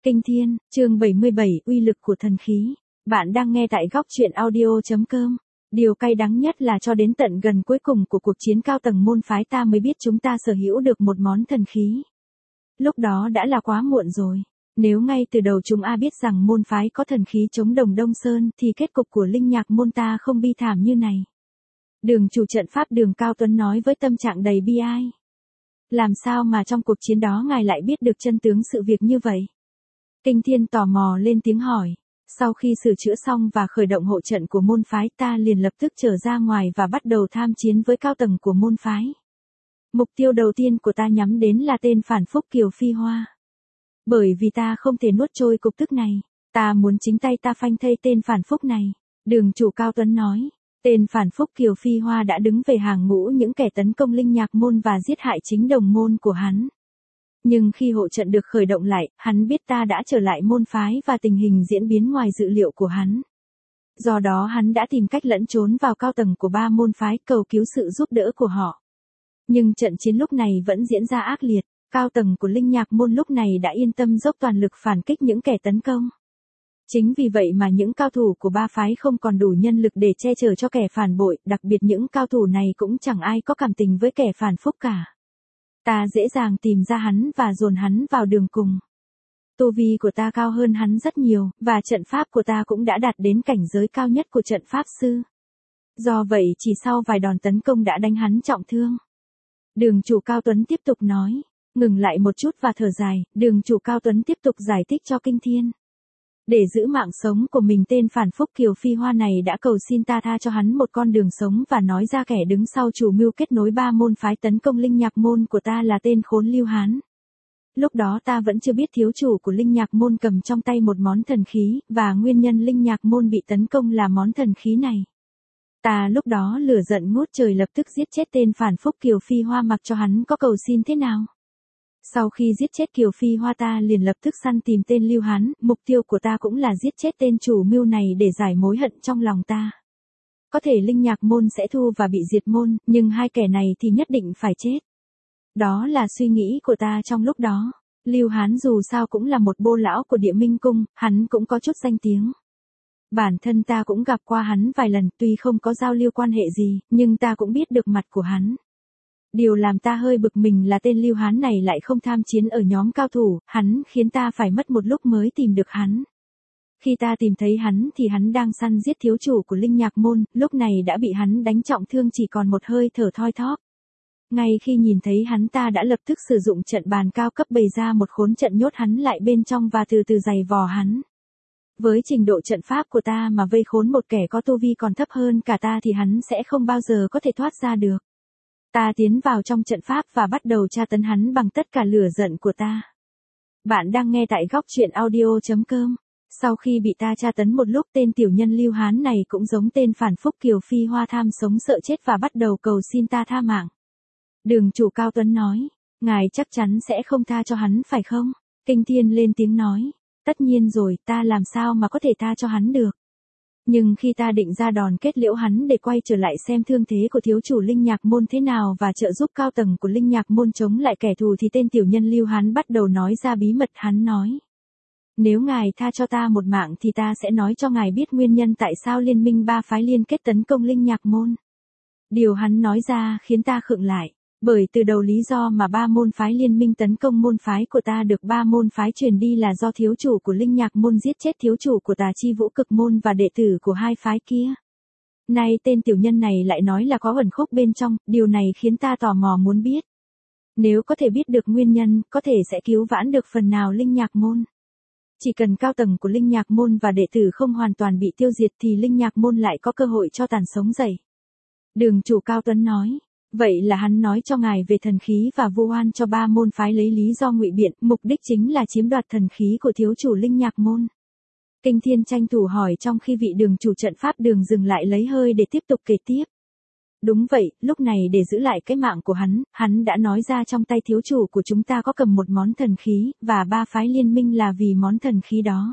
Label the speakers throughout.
Speaker 1: Kinh Thiên, chương 77, uy lực của thần khí. Bạn đang nghe tại góc truyện audio.com. Điều cay đắng nhất là cho đến tận gần cuối cùng của cuộc chiến cao tầng môn phái ta mới biết chúng ta sở hữu được một món thần khí. Lúc đó đã là quá muộn rồi. Nếu ngay từ đầu chúng biết rằng môn phái có thần khí chống đồng Đông Sơn thì kết cục của linh nhạc môn ta không bi thảm như này. Đường chủ trận pháp Đường Cao Tuấn nói với tâm trạng đầy bi ai. Làm sao mà trong cuộc chiến đó ngài lại biết được chân tướng sự việc như vậy? Kinh Thiên tò mò lên tiếng hỏi. Sau khi sửa chữa xong và khởi động hộ trận của môn phái ta liền lập tức trở ra ngoài và bắt đầu tham chiến với cao tầng của môn phái. Mục tiêu đầu tiên của ta nhắm đến là tên phản phúc Kiều Phi Hoa. Bởi vì ta không thể nuốt trôi cục tức này, ta muốn chính tay ta phanh thây tên phản phúc này. Đường chủ Cao Tuấn nói, tên phản phúc Kiều Phi Hoa đã đứng về hàng ngũ những kẻ tấn công linh nhạc môn và giết hại chính đồng môn của hắn. Nhưng khi hộ trận được khởi động lại, hắn biết ta đã trở lại môn phái và tình hình diễn biến ngoài dự liệu của hắn. Do đó hắn đã tìm cách lẫn trốn vào cao tầng của 3 môn phái cầu cứu sự giúp đỡ của họ. Nhưng trận chiến lúc này vẫn diễn ra ác liệt, cao tầng của linh nhạc môn lúc này đã yên tâm dốc toàn lực phản kích những kẻ tấn công. Chính vì vậy mà những cao thủ của 3 phái không còn đủ nhân lực để che chở cho kẻ phản bội, đặc biệt những cao thủ này cũng chẳng ai có cảm tình với kẻ phản phúc cả. Ta dễ dàng tìm ra hắn và dồn hắn vào đường cùng. Tu vi của ta cao hơn hắn rất nhiều, và trận pháp của ta cũng đã đạt đến cảnh giới cao nhất của trận pháp sư. Do vậy chỉ sau vài đòn tấn công đã đánh hắn trọng thương. Đường chủ Cao Tuấn tiếp tục nói, ngừng lại một chút và thở dài, đường chủ Cao Tuấn tiếp tục giải thích cho Kinh Thiên. Để giữ mạng sống của mình tên phản phúc Kiều Phi Hoa này đã cầu xin ta tha cho hắn một con đường sống và nói ra kẻ đứng sau chủ mưu kết nối 3 môn phái tấn công linh nhạc môn của ta là tên khốn Lưu Hán. Lúc đó ta vẫn chưa biết thiếu chủ của linh nhạc môn cầm trong tay một món thần khí, và nguyên nhân linh nhạc môn bị tấn công là món thần khí này. Ta lúc đó lửa giận ngút trời lập tức giết chết tên phản phúc Kiều Phi Hoa mặc cho hắn có cầu xin thế nào. Sau khi giết chết Kiều Phi Hoa ta liền lập tức săn tìm tên Lưu Hán, mục tiêu của ta cũng là giết chết tên chủ mưu này để giải mối hận trong lòng ta. Có thể linh nhạc môn sẽ thu và bị diệt môn, nhưng hai kẻ này thì nhất định phải chết. Đó là suy nghĩ của ta trong lúc đó. Lưu Hán dù sao cũng là một bô lão của Địa Minh Cung, hắn cũng có chút danh tiếng. Bản thân ta cũng gặp qua hắn vài lần, tuy không có giao lưu quan hệ gì, nhưng ta cũng biết được mặt của hắn. Điều làm ta hơi bực mình là tên Lưu Hán này lại không tham chiến ở nhóm cao thủ, hắn khiến ta phải mất một lúc mới tìm được hắn. Khi ta tìm thấy hắn thì hắn đang săn giết thiếu chủ của linh nhạc môn, lúc này đã bị hắn đánh trọng thương chỉ còn một hơi thở thoi thóp. Ngay khi nhìn thấy hắn ta đã lập tức sử dụng trận bàn cao cấp bày ra một khốn trận nhốt hắn lại bên trong và từ từ giày vò hắn. Với trình độ trận pháp của ta mà vây khốn một kẻ có tu vi còn thấp hơn cả ta thì hắn sẽ không bao giờ có thể thoát ra được. Ta tiến vào trong trận pháp và bắt đầu tra tấn hắn bằng tất cả lửa giận của ta. Bạn đang nghe tại góc truyện audio.com. Sau khi bị ta tra tấn một lúc tên tiểu nhân Lưu Hán này cũng giống tên phản phúc Kiều Phi Hoa tham sống sợ chết và bắt đầu cầu xin ta tha mạng. Đường chủ Cao Tuấn nói, ngài chắc chắn sẽ không tha cho hắn phải không? Kinh Thiên lên tiếng nói, tất nhiên rồi, ta làm sao mà có thể tha cho hắn được. Nhưng khi ta định ra đòn kết liễu hắn để quay trở lại xem thương thế của thiếu chủ linh nhạc môn thế nào và trợ giúp cao tầng của linh nhạc môn chống lại kẻ thù thì tên tiểu nhân Lưu Hán bắt đầu nói ra bí mật. Hắn nói, nếu ngài tha cho ta một mạng thì ta sẽ nói cho ngài biết nguyên nhân tại sao liên minh 3 phái liên kết tấn công linh nhạc môn. Điều hắn nói ra khiến ta khựng lại, bởi từ đầu lý do mà 3 môn phái liên minh tấn công môn phái của ta được 3 môn phái truyền đi là do thiếu chủ của linh nhạc môn giết chết thiếu chủ của Tà Chi Vũ Cực môn và đệ tử của 2 phái kia. Nay tên tiểu nhân này lại nói là có ẩn khúc bên trong, điều này khiến ta tò mò muốn biết. Nếu có thể biết được nguyên nhân, có thể sẽ cứu vãn được phần nào linh nhạc môn. Chỉ cần cao tầng của linh nhạc môn và đệ tử không hoàn toàn bị tiêu diệt thì linh nhạc môn lại có cơ hội cho tàn sống dậy. Đường chủ Cao Tuấn nói, vậy là hắn nói cho ngài về thần khí và vu oan cho 3 môn phái lấy lý do ngụy biện, mục đích chính là chiếm đoạt thần khí của thiếu chủ linh nhạc môn. Kinh Thiên tranh thủ hỏi trong khi vị đường chủ trận pháp Đường dừng lại lấy hơi để tiếp tục kể tiếp. Đúng vậy, lúc này để giữ lại cái mạng của hắn đã nói ra trong tay thiếu chủ của chúng ta có cầm một món thần khí, và 3 phái liên minh là vì món thần khí đó.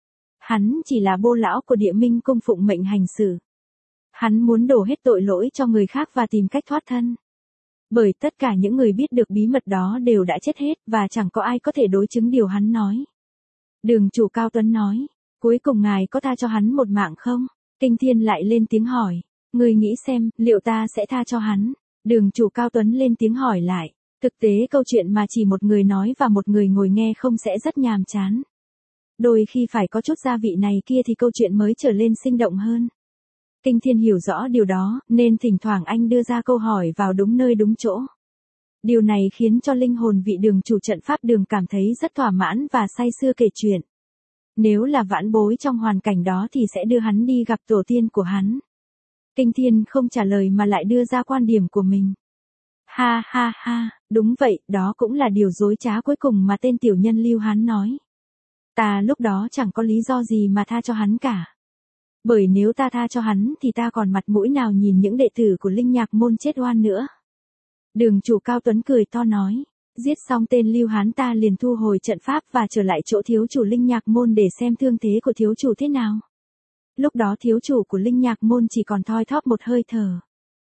Speaker 1: Hắn chỉ là bô lão của Địa Minh Cung phụng mệnh hành xử. Hắn muốn đổ hết tội lỗi cho người khác và tìm cách thoát thân. Bởi tất cả những người biết được bí mật đó đều đã chết hết và chẳng có ai có thể đối chứng điều hắn nói. Đường chủ Cao Tuấn nói, cuối cùng ngài có tha cho hắn một mạng không? Kinh Thiên lại lên tiếng hỏi, người nghĩ xem, liệu ta sẽ tha cho hắn? Đường chủ Cao Tuấn lên tiếng hỏi lại, thực tế câu chuyện mà chỉ một người nói và một người ngồi nghe không sẽ rất nhàm chán. Đôi khi phải có chút gia vị này kia thì câu chuyện mới trở lên sinh động hơn. Kinh Thiên hiểu rõ điều đó, nên thỉnh thoảng anh đưa ra câu hỏi vào đúng nơi đúng chỗ. Điều này khiến cho linh hồn vị đường chủ trận pháp Đường cảm thấy rất thỏa mãn và say sưa kể chuyện. Nếu là vãn bối trong hoàn cảnh đó thì sẽ đưa hắn đi gặp tổ tiên của hắn. Kinh Thiên không trả lời mà lại đưa ra quan điểm của mình. Ha ha ha, đúng vậy, đó cũng là điều dối trá cuối cùng mà tên tiểu nhân Lưu hắn nói. Ta lúc đó chẳng có lý do gì mà tha cho hắn cả. Bởi nếu ta tha cho hắn thì ta còn mặt mũi nào nhìn những đệ tử của Linh Nhạc môn chết oan nữa. Đường chủ Cao Tuấn cười to nói, giết xong tên Lưu Hán ta liền thu hồi trận pháp và trở lại chỗ thiếu chủ Linh Nhạc môn để xem thương thế của thiếu chủ thế nào. Lúc đó thiếu chủ của Linh Nhạc môn chỉ còn thoi thóp một hơi thở.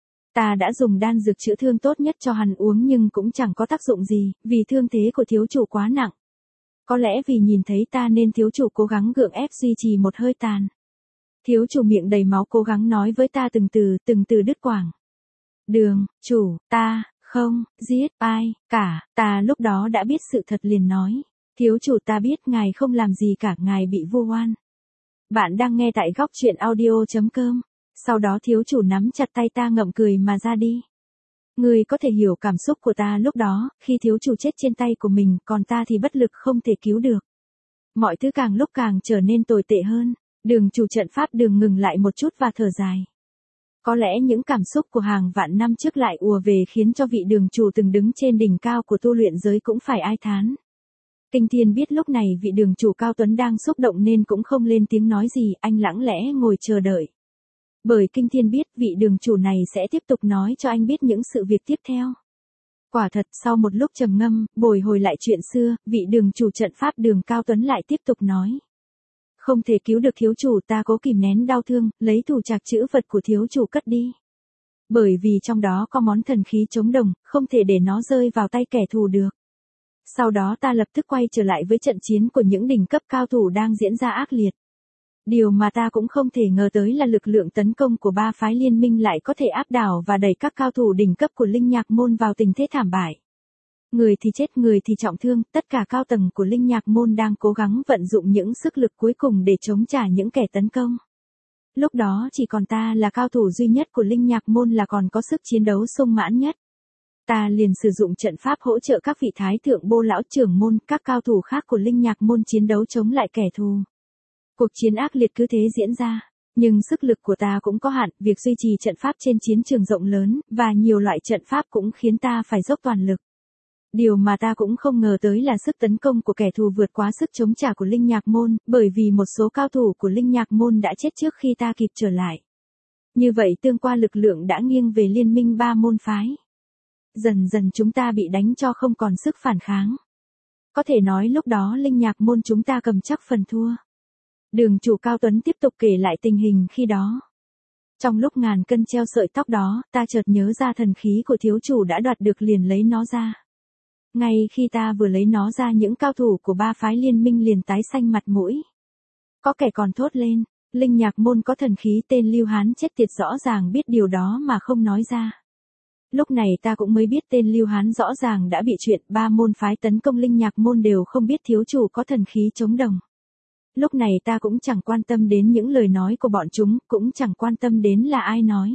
Speaker 1: Ta đã dùng đan dược chữa thương tốt nhất cho hắn uống nhưng cũng chẳng có tác dụng gì, vì thương thế của thiếu chủ quá nặng. Có lẽ vì nhìn thấy ta nên thiếu chủ cố gắng gượng ép duy trì một hơi tàn. Thiếu chủ miệng đầy máu cố gắng nói với ta từng từ đứt quãng. Đường, chủ, ta, không, giết, ai, cả, ta lúc đó đã biết sự thật liền nói. Thiếu chủ ta biết ngài không làm gì cả, ngài bị vu oan. Bạn đang nghe tại góc truyện audio.com. Sau đó thiếu chủ nắm chặt tay ta ngậm cười mà ra đi. Người có thể hiểu cảm xúc của ta lúc đó, khi thiếu chủ chết trên tay của mình, còn ta thì bất lực không thể cứu được. Mọi thứ càng lúc càng trở nên tồi tệ hơn. Đường chủ trận pháp Đường ngừng lại một chút và thở dài. Có lẽ những cảm xúc của hàng vạn năm trước lại ùa về khiến cho vị đường chủ từng đứng trên đỉnh cao của tu luyện giới cũng phải ai thán. Kinh Thiên biết lúc này vị đường chủ Cao Tuấn đang xúc động nên cũng không lên tiếng nói gì, anh lặng lẽ ngồi chờ đợi. Bởi Kinh Thiên biết vị đường chủ này sẽ tiếp tục nói cho anh biết những sự việc tiếp theo. Quả thật, sau một lúc trầm ngâm, bồi hồi lại chuyện xưa, vị đường chủ trận pháp Đường Cao Tuấn lại tiếp tục nói. Không thể cứu được thiếu chủ, ta cố kìm nén đau thương, lấy thủ trạc chữ vật của thiếu chủ cất đi. Bởi vì trong đó có món thần khí chống đồng, không thể để nó rơi vào tay kẻ thù được. Sau đó ta lập tức quay trở lại với trận chiến của những đỉnh cấp cao thủ đang diễn ra ác liệt. Điều mà ta cũng không thể ngờ tới là lực lượng tấn công của ba phái liên minh lại có thể áp đảo và đẩy các cao thủ đỉnh cấp của Linh Nhạc môn vào tình thế thảm bại. Người thì chết, người thì trọng thương, tất cả cao tầng của Linh Nhạc môn đang cố gắng vận dụng những sức lực cuối cùng để chống trả những kẻ tấn công. Lúc đó chỉ còn ta là cao thủ duy nhất của Linh Nhạc môn là còn có sức chiến đấu sung mãn nhất. Ta liền sử dụng trận pháp hỗ trợ các vị thái thượng bô lão trưởng môn, các cao thủ khác của Linh Nhạc môn chiến đấu chống lại kẻ thù. Cuộc chiến ác liệt cứ thế diễn ra, nhưng sức lực của ta cũng có hạn, việc duy trì trận pháp trên chiến trường rộng lớn, và nhiều loại trận pháp cũng khiến ta phải dốc toàn lực. Điều mà ta cũng không ngờ tới là sức tấn công của kẻ thù vượt quá sức chống trả của Linh Nhạc môn, bởi vì một số cao thủ của Linh Nhạc môn đã chết trước khi ta kịp trở lại. Như vậy tương qua lực lượng đã nghiêng về liên minh ba môn phái. Dần dần chúng ta bị đánh cho không còn sức phản kháng. Có thể nói lúc đó Linh Nhạc môn chúng ta cầm chắc phần thua. Đường chủ Cao Tuấn tiếp tục kể lại tình hình khi đó. Trong lúc ngàn cân treo sợi tóc đó, ta chợt nhớ ra thần khí của thiếu chủ đã đoạt được liền lấy nó ra. Ngay khi ta vừa lấy nó ra, những cao thủ của ba phái liên minh liền tái xanh mặt mũi. Có kẻ còn thốt lên, Linh Nhạc môn có thần khí, tên Lưu Hán chết tiệt rõ ràng biết điều đó mà không nói ra. Lúc này ta cũng mới biết tên Lưu Hán rõ ràng đã bị chuyện ba môn phái tấn công Linh Nhạc môn đều không biết thiếu chủ có thần khí chống đồng. Lúc này ta cũng chẳng quan tâm đến những lời nói của bọn chúng, cũng chẳng quan tâm đến là ai nói.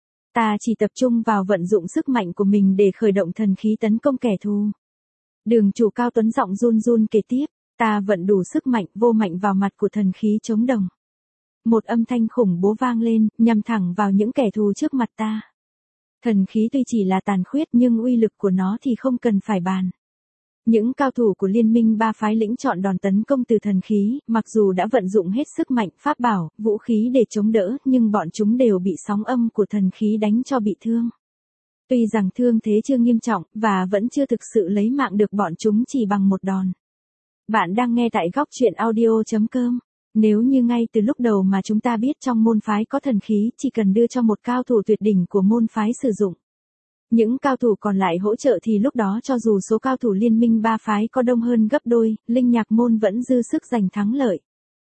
Speaker 1: Ta chỉ tập trung vào vận dụng sức mạnh của mình để khởi động thần khí tấn công kẻ thù. Đường chủ Cao Tuấn giọng run run kể tiếp, ta vận đủ sức mạnh vô mạnh vào mặt của thần khí chống đồng. Một âm thanh khủng bố vang lên, nhằm thẳng vào những kẻ thù trước mặt ta. Thần khí tuy chỉ là tàn khuyết nhưng uy lực của nó thì không cần phải bàn. Những cao thủ của liên minh ba phái lĩnh chọn đòn tấn công từ thần khí, mặc dù đã vận dụng hết sức mạnh, pháp bảo, vũ khí để chống đỡ, nhưng bọn chúng đều bị sóng âm của thần khí đánh cho bị thương. Tuy rằng thương thế chưa nghiêm trọng, và vẫn chưa thực sự lấy mạng được bọn chúng chỉ bằng một đòn. Bạn đang nghe tại góc truyện audio.com. Nếu như ngay từ lúc đầu mà chúng ta biết trong môn phái có thần khí, chỉ cần đưa cho một cao thủ tuyệt đỉnh của môn phái sử dụng. Những cao thủ còn lại hỗ trợ thì lúc đó cho dù số cao thủ liên minh ba phái có đông hơn gấp đôi, Linh Nhạc Môn vẫn dư sức giành thắng lợi.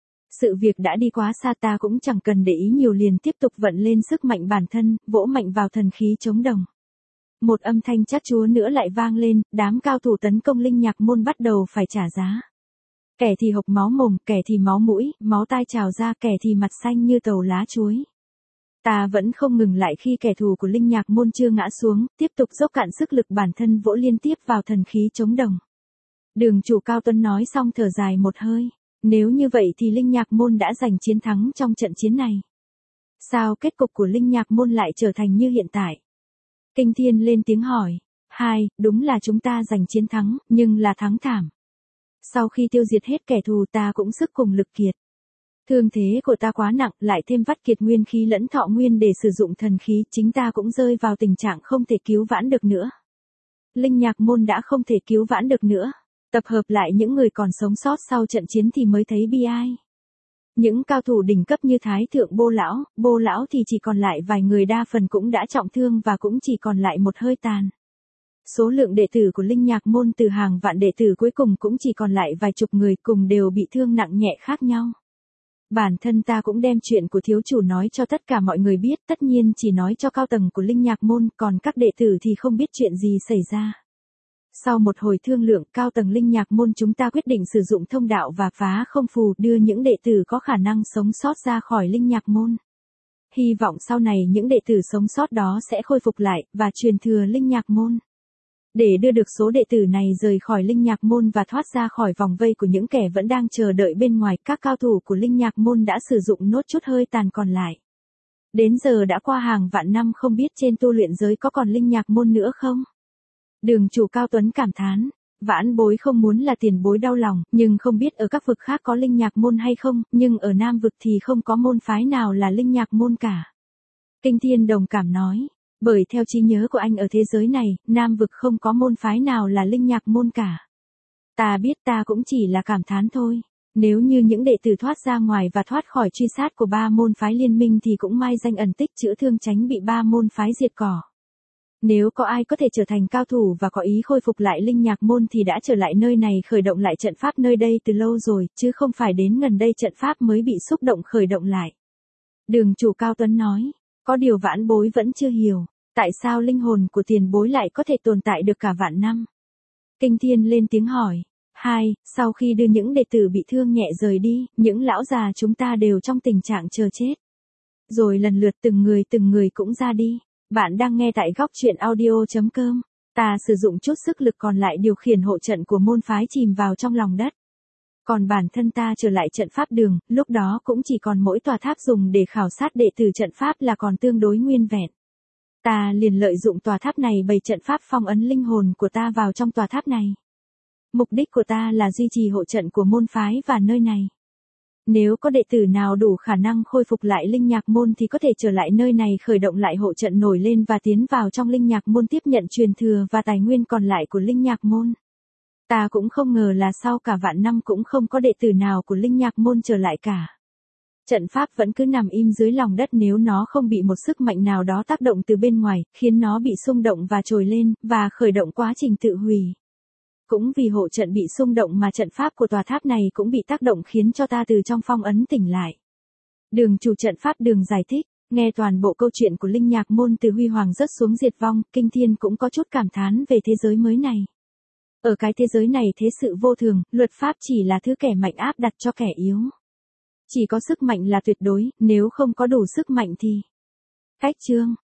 Speaker 1: Sự việc đã đi quá xa, ta cũng chẳng cần để ý nhiều, liền tiếp tục vận lên sức mạnh bản thân, vỗ mạnh vào thần khí chống đồng. Một âm thanh chát chúa nữa lại vang lên, đám cao thủ tấn công Linh Nhạc Môn bắt đầu phải trả giá. Kẻ thì hộc máu mồm, kẻ thì máu mũi, máu tai trào ra, kẻ thì mặt xanh như tàu lá chuối. Ta vẫn không ngừng lại khi kẻ thù của Linh Nhạc Môn chưa ngã xuống, tiếp tục dốc cạn sức lực bản thân vỗ liên tiếp vào thần khí chống đồng. Đường chủ Cao Tuấn nói xong thở dài một hơi. Nếu như vậy thì Linh Nhạc Môn đã giành chiến thắng trong trận chiến này. Sao kết cục của Linh Nhạc Môn lại trở thành như hiện tại? Kinh Thiên lên tiếng hỏi. Đúng là chúng ta giành chiến thắng, nhưng là thắng thảm. Sau khi tiêu diệt hết kẻ thù ta cũng sức cùng lực kiệt. Thương thế của ta quá nặng, lại thêm vắt kiệt nguyên khí lẫn thọ nguyên để sử dụng thần khí, chính ta cũng rơi vào tình trạng không thể cứu vãn được nữa. Linh Nhạc Môn đã không thể cứu vãn được nữa. Tập hợp lại những người còn sống sót sau trận chiến thì mới thấy bi ai. Những cao thủ đỉnh cấp như Thái Thượng Bô Lão thì chỉ còn lại vài người, đa phần cũng đã trọng thương và cũng chỉ còn lại một hơi tàn. Số lượng đệ tử của Linh Nhạc Môn từ hàng vạn đệ tử cuối cùng cũng chỉ còn lại vài chục người, cùng đều bị thương nặng nhẹ khác nhau. Bản thân ta cũng đem chuyện của thiếu chủ nói cho tất cả mọi người biết, tất nhiên chỉ nói cho cao tầng của Linh Nhạc Môn, còn các đệ tử thì không biết chuyện gì xảy ra. Sau một hồi thương lượng, cao tầng Linh Nhạc Môn chúng ta quyết định sử dụng thông đạo và phá không phù đưa những đệ tử có khả năng sống sót ra khỏi Linh Nhạc Môn. Hy vọng sau này những đệ tử sống sót đó sẽ khôi phục lại và truyền thừa Linh Nhạc Môn. Để đưa được số đệ tử này rời khỏi Linh Nhạc Môn và thoát ra khỏi vòng vây của những kẻ vẫn đang chờ đợi bên ngoài, các cao thủ của Linh Nhạc Môn đã sử dụng nốt chút hơi tàn còn lại. Đến giờ đã qua hàng vạn năm, không biết trên tu luyện giới có còn Linh Nhạc Môn nữa không? Đường chủ Cao Tuấn cảm thán, vãn bối không muốn là tiền bối đau lòng, nhưng không biết ở các vực khác có Linh Nhạc Môn hay không, nhưng ở Nam vực thì không có môn phái nào là Linh Nhạc Môn cả. Kinh Thiên đồng cảm nói, bởi theo trí nhớ của anh ở thế giới này, Nam vực không có môn phái nào là Linh Nhạc Môn cả. Ta biết, ta cũng chỉ là cảm thán thôi. Nếu như những đệ tử thoát ra ngoài và thoát khỏi truy sát của ba môn phái liên minh thì cũng mai danh ẩn tích, chữa thương, tránh bị ba môn phái diệt cỏ. Nếu có ai có thể trở thành cao thủ và có ý khôi phục lại Linh Nhạc Môn thì đã trở lại nơi này khởi động lại trận pháp nơi đây từ lâu rồi, chứ không phải đến gần đây trận pháp mới bị xúc động khởi động lại. Đường chủ Cao Tuấn nói, có điều vãn bối vẫn chưa hiểu, tại sao linh hồn của tiền bối lại có thể tồn tại được cả vạn năm? Kinh Thiên lên tiếng hỏi. Sau khi đưa những đệ tử bị thương nhẹ rời đi, những lão già chúng ta đều trong tình trạng chờ chết. Rồi lần lượt từng người cũng ra đi. Bạn đang nghe tại góc truyện audio.com. Ta sử dụng chút sức lực còn lại điều khiển hộ trận của môn phái chìm vào trong lòng đất. Còn bản thân ta trở lại trận pháp đường, lúc đó cũng chỉ còn mỗi tòa tháp dùng để khảo sát đệ tử trận pháp là còn tương đối nguyên vẹn. Ta liền lợi dụng tòa tháp này bày trận pháp phong ấn linh hồn của ta vào trong tòa tháp này. Mục đích của ta là duy trì hộ trận của môn phái và nơi này. Nếu có đệ tử nào đủ khả năng khôi phục lại Linh Nhạc Môn thì có thể trở lại nơi này khởi động lại hộ trận nổi lên và tiến vào trong Linh Nhạc Môn tiếp nhận truyền thừa và tài nguyên còn lại của Linh Nhạc Môn. Ta cũng không ngờ là sau cả vạn năm cũng không có đệ tử nào của Linh Nhạc Môn trở lại cả. Trận pháp vẫn cứ nằm im dưới lòng đất, nếu nó không bị một sức mạnh nào đó tác động từ bên ngoài, khiến nó bị xung động và trồi lên, và khởi động quá trình tự hủy. Cũng vì hộ trận bị xung động mà trận pháp của tòa tháp này cũng bị tác động khiến cho ta từ trong phong ấn tỉnh lại. Đường chủ trận pháp đường giải thích, nghe toàn bộ câu chuyện của Linh Nhạc Môn từ huy hoàng rớt xuống diệt vong, Kinh Thiên cũng có chút cảm thán về thế giới mới này. Ở cái thế giới này thế sự vô thường, luật pháp chỉ là thứ kẻ mạnh áp đặt cho kẻ yếu. Chỉ có sức mạnh là tuyệt đối, nếu không có đủ sức mạnh thì... Cách chương